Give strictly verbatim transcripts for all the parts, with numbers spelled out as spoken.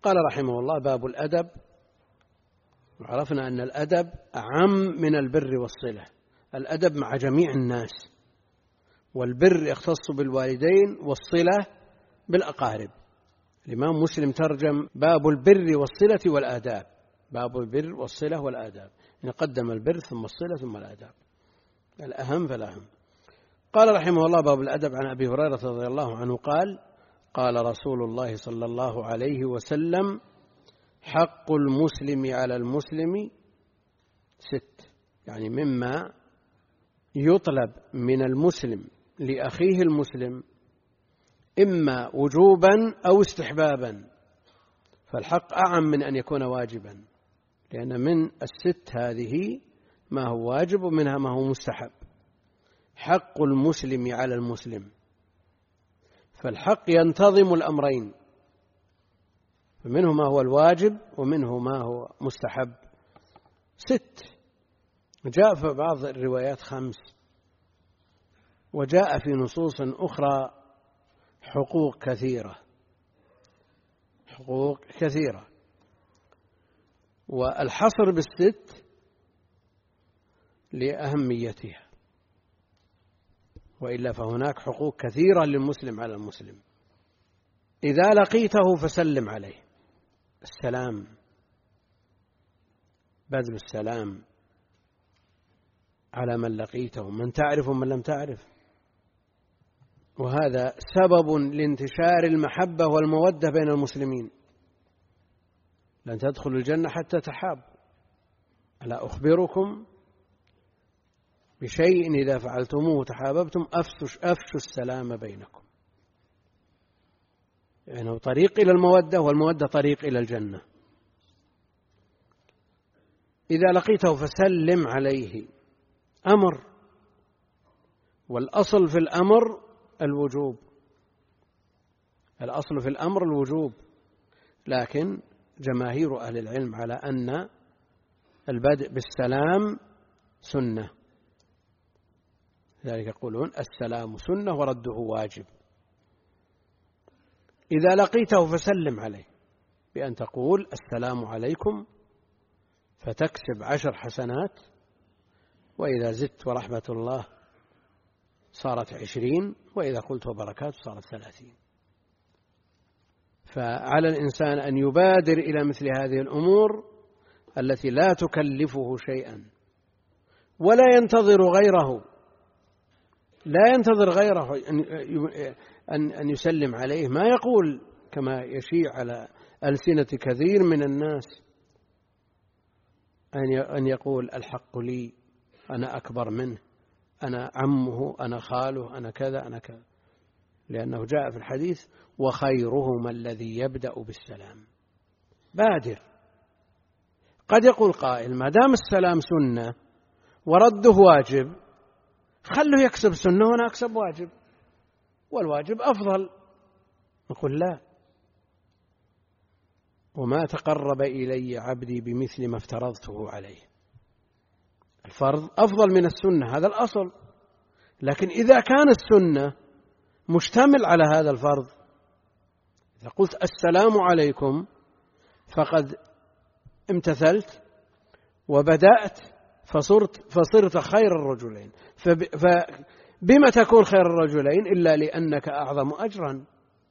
قال رحمه الله: باب الأدب. وعرفنا أن الأدب أعم من البر والصلة. الأدب مع جميع الناس، والبر يختص بالوالدين والصلة بالأقارب. الإمام مسلم ترجم: باب البر والصلة والآداب. باب البر والصلة والآداب، يعني قدم البر ثم الصلة ثم الآداب، الأهم فالأهم. قال رحمه الله: باب الأدب. عن أبي هريرة رضي الله عنه قال: قال رسول الله صلى الله عليه وسلم: حق المسلم على المسلم ست، يعني مما يطلب من المسلم لأخيه المسلم إما وجوبا أو استحبابا، فالحق أعم من أن يكون واجبا، لأن من الست هذه ما هو واجب ومنها ما هو مستحب. حق المسلم على المسلم، فالحق ينتظم الأمرين، فمنه ما هو الواجب ومنه ما هو مستحب. ست، جاء في بعض الروايات خمس، وجاء في نصوص أخرى حقوق كثيرة، حقوق كثيرة. والحصر بالست لأهميتها، وإلا فهناك حقوق كثيرة للمسلم على المسلم. إذا لقيته فسلم عليه، السلام، بذل السلام على من لقيته، من تعرف ومن لم تعرف، وهذا سبب لانتشار المحبة والمودة بين المسلمين. لن تدخلوا الجنة حتى تحابوا. ألا أخبركم بشيء إذا فعلتموه تحاببتم؟ أفشوا السلام بينكم. يعني طريق إلى المودة، والمودة طريق إلى الجنة. إذا لقيته فسلم عليه، أمر، والأصل في الأمر الوجوب، الأصل في الأمر الوجوب، لكن جماهير أهل العلم على أن البدء بالسلام سنة، لذلك يقولون السلام سنة ورده واجب. إذا لقيته فسلم عليه بأن تقول السلام عليكم، فتكسب عشر حسنات، وإذا زدت ورحمة الله صارت عشرين، وإذا قلت وبركاته صارت ثلاثين. فعلى الإنسان أن يبادر إلى مثل هذه الأمور التي لا تكلفه شيئا، ولا ينتظر غيره، لا ينتظر غيره أن أن يسلم عليه. ما يقول كما يشيع على ألسنة كثير من الناس أن يقول الحق لي، أنا أكبر منه، أنا عمه، أنا خاله، أنا كذا أنا كذا، لأنه جاء في الحديث: وخيرهما الذي يبدأ بالسلام. بادر. قد يقول قائل: ما دام السلام سنة ورده واجب، خله يكسب سنة وأنا أكسب واجب، والواجب أفضل. نقول لا، وما تقرب إلي عبدي بمثل ما افترضته عليه. الفرض أفضل من السنة، هذا الأصل، لكن إذا كان السنة مشتمل على هذا الفرض، إذا قلت السلام عليكم فقد امتثلت وبدأت فصرت, فصرت خير الرجلين. فبما تكون خير الرجلين إلا لأنك أعظم أجرا.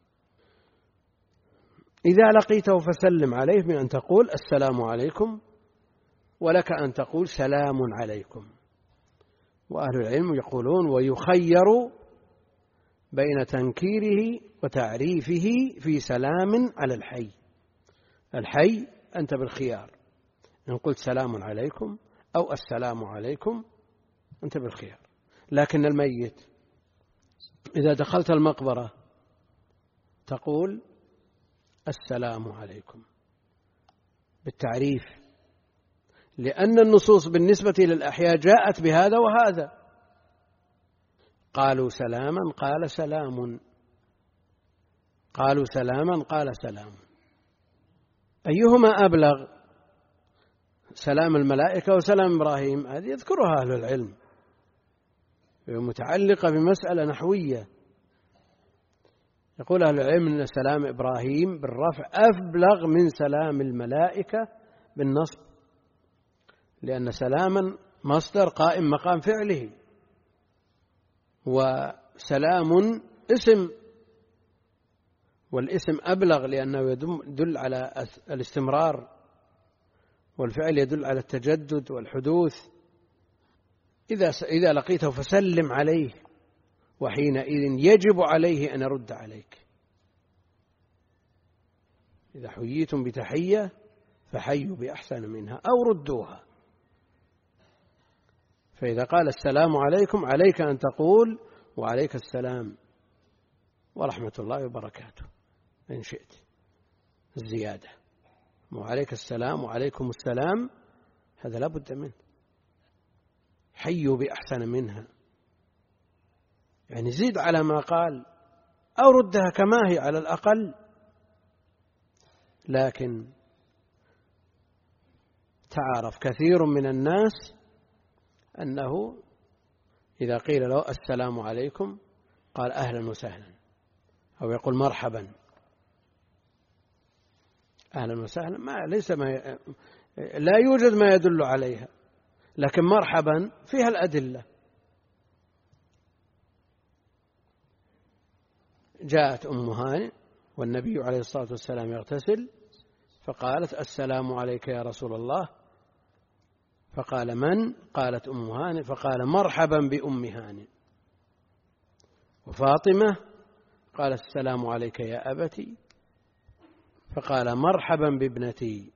إذا لقيته فسلم عليه بأن تقول السلام عليكم، ولك أن تقول سلام عليكم. وأهل العلم يقولون: ويخير بين تنكيره وتعريفه في سلام على الحي. الحي أنت بالخيار، إن قلت سلام عليكم أو السلام عليكم أنت بالخيار. لكن الميت إذا دخلت المقبرة تقول السلام عليكم بالتعريف، لأن النصوص بالنسبة للأحياء جاءت بهذا وهذا. قالوا سلاما قال سلام، قالوا سلاما قال سلام، أيهما أبلغ؟ سلام الملائكة وسلام إبراهيم؟ هذه يذكرها أهل العلم، متعلقة بمسألة نحوية. يقول أهل العلم أن سلام إبراهيم بالرفع أبلغ من سلام الملائكة بالنصب، لأن سلاما مصدر قائم مقام فعله، وسلام اسم، والاسم أبلغ لأنه يدل على الاستمرار، والفعل يدل على التجدد والحدوث. إذا إذا لقيته فسلم عليه، وحينئذ يجب عليه أن يرد عليك. إذا حييتم بتحية فحيوا بأحسن منها أو ردوها. فإذا قال السلام عليكم عليك أن تقول وعليك السلام ورحمة الله وبركاته إن شئت الزيادة، وعليك السلام وعليكم السلام هذا لا بد منه. حيوا بأحسن منها، يعني زيد على ما قال أو ردها كما هي على الأقل. لكن تعرف كثير من الناس أنه إذا قيل له السلام عليكم قال أهلا وسهلا، أو يقول مرحبا. أهلا وسهلا ما ليس ما ي... لا يوجد ما يدل عليها، لكن مرحبا فيها الأدلة. جاءت أم هانئ والنبي عليه الصلاة والسلام يغتسل، فقالت السلام عليك يا رسول الله، فقال من؟ قالت أم هانئ، فقال مرحبا بأم هانئ. وفاطمة قالت السلام عليك يا أبتي، فقال مرحبا بابنتي.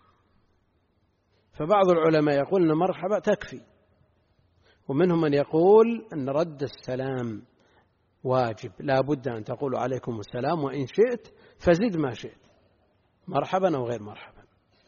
فبعض العلماء يقول أن مرحبا تكفي، ومنهم من يقول أن رد السلام واجب، لا بد أن تقول عليكم السلام، وإن شئت فزد ما شئت مرحبا أو غير مرحبا.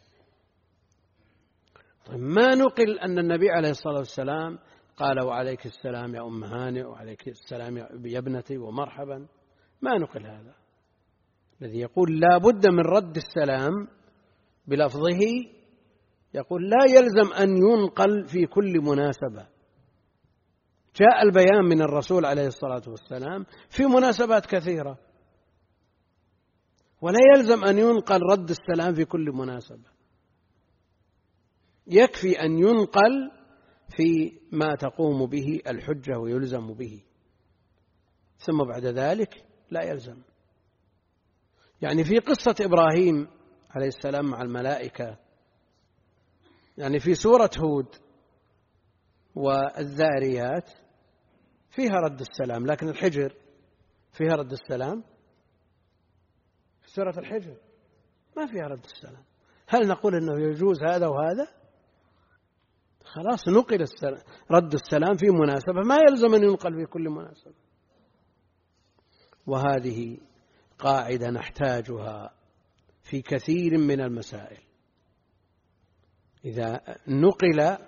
طيب ما نقل أن النبي عليه الصلاة والسلام قال وعليك السلام يا أم هانئ وعليك السلام يا ابنتي ومرحبا، ما نقل هذا. الذي يقول لا بد من رد السلام بلفظه يقول لا يلزم أن ينقل في كل مناسبة. جاء البيان من الرسول عليه الصلاة والسلام في مناسبات كثيرة، ولا يلزم أن ينقل رد السلام في كل مناسبة، يكفي أن ينقل في ما تقوم به الحجة ويلزم به، ثم بعد ذلك لا يلزم. يعني في قصة إبراهيم عليه السلام مع الملائكة، يعني في سورة هود والذاريات فيها رد السلام، لكن الحجر فيها رد السلام؟ في سورة الحجر ما فيها رد السلام. هل نقول أنه يجوز هذا وهذا؟ خلاص نقل السلام رد السلام في مناسبة، ما يلزم أن ينقل في كل مناسبة. وهذه قاعدة نحتاجها في كثير من المسائل. إذا نقل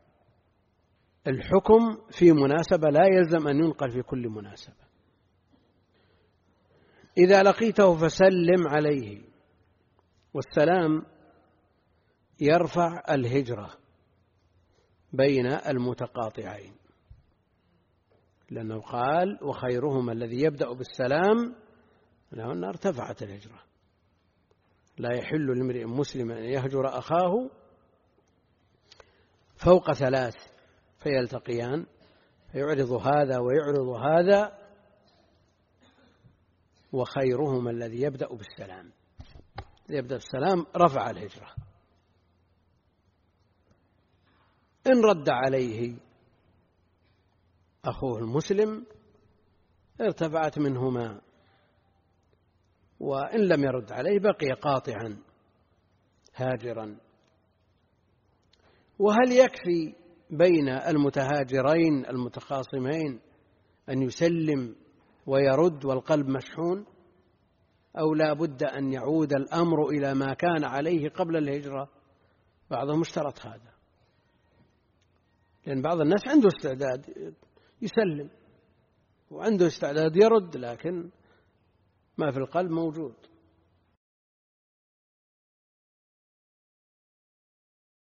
الحكم في مناسبة لا يلزم أن ينقل في كل مناسبة. إذا لقيته فسلم عليه، والسلام يرفع الهجرة بين المتقاطعين، لأنه قال وخيرهما الذي يبدأ بالسلام، لأنه ارتفعت الهجرة. لا يحل لامرئ مسلم أن يهجر أخاه فوق ثلاث فيلتقيان فيعرض هذا ويعرض هذا، وخيرهما الذي يبدأ بالسلام. يبدأ بالسلام رفع الهجرة. إن رد عليه أخوه المسلم ارتفعت منهما، وإن لم يرد عليه بقي قاطعا هاجرا. وهل يكفي بين المتهاجرين المتخاصمين أن يسلم ويرد والقلب مشحون، أو لا بد أن يعود الأمر إلى ما كان عليه قبل الهجرة؟ بعضهم اشترط هذا، لأن بعض الناس عنده استعداد يسلم وعنده استعداد يرد، لكن ما في القلب موجود.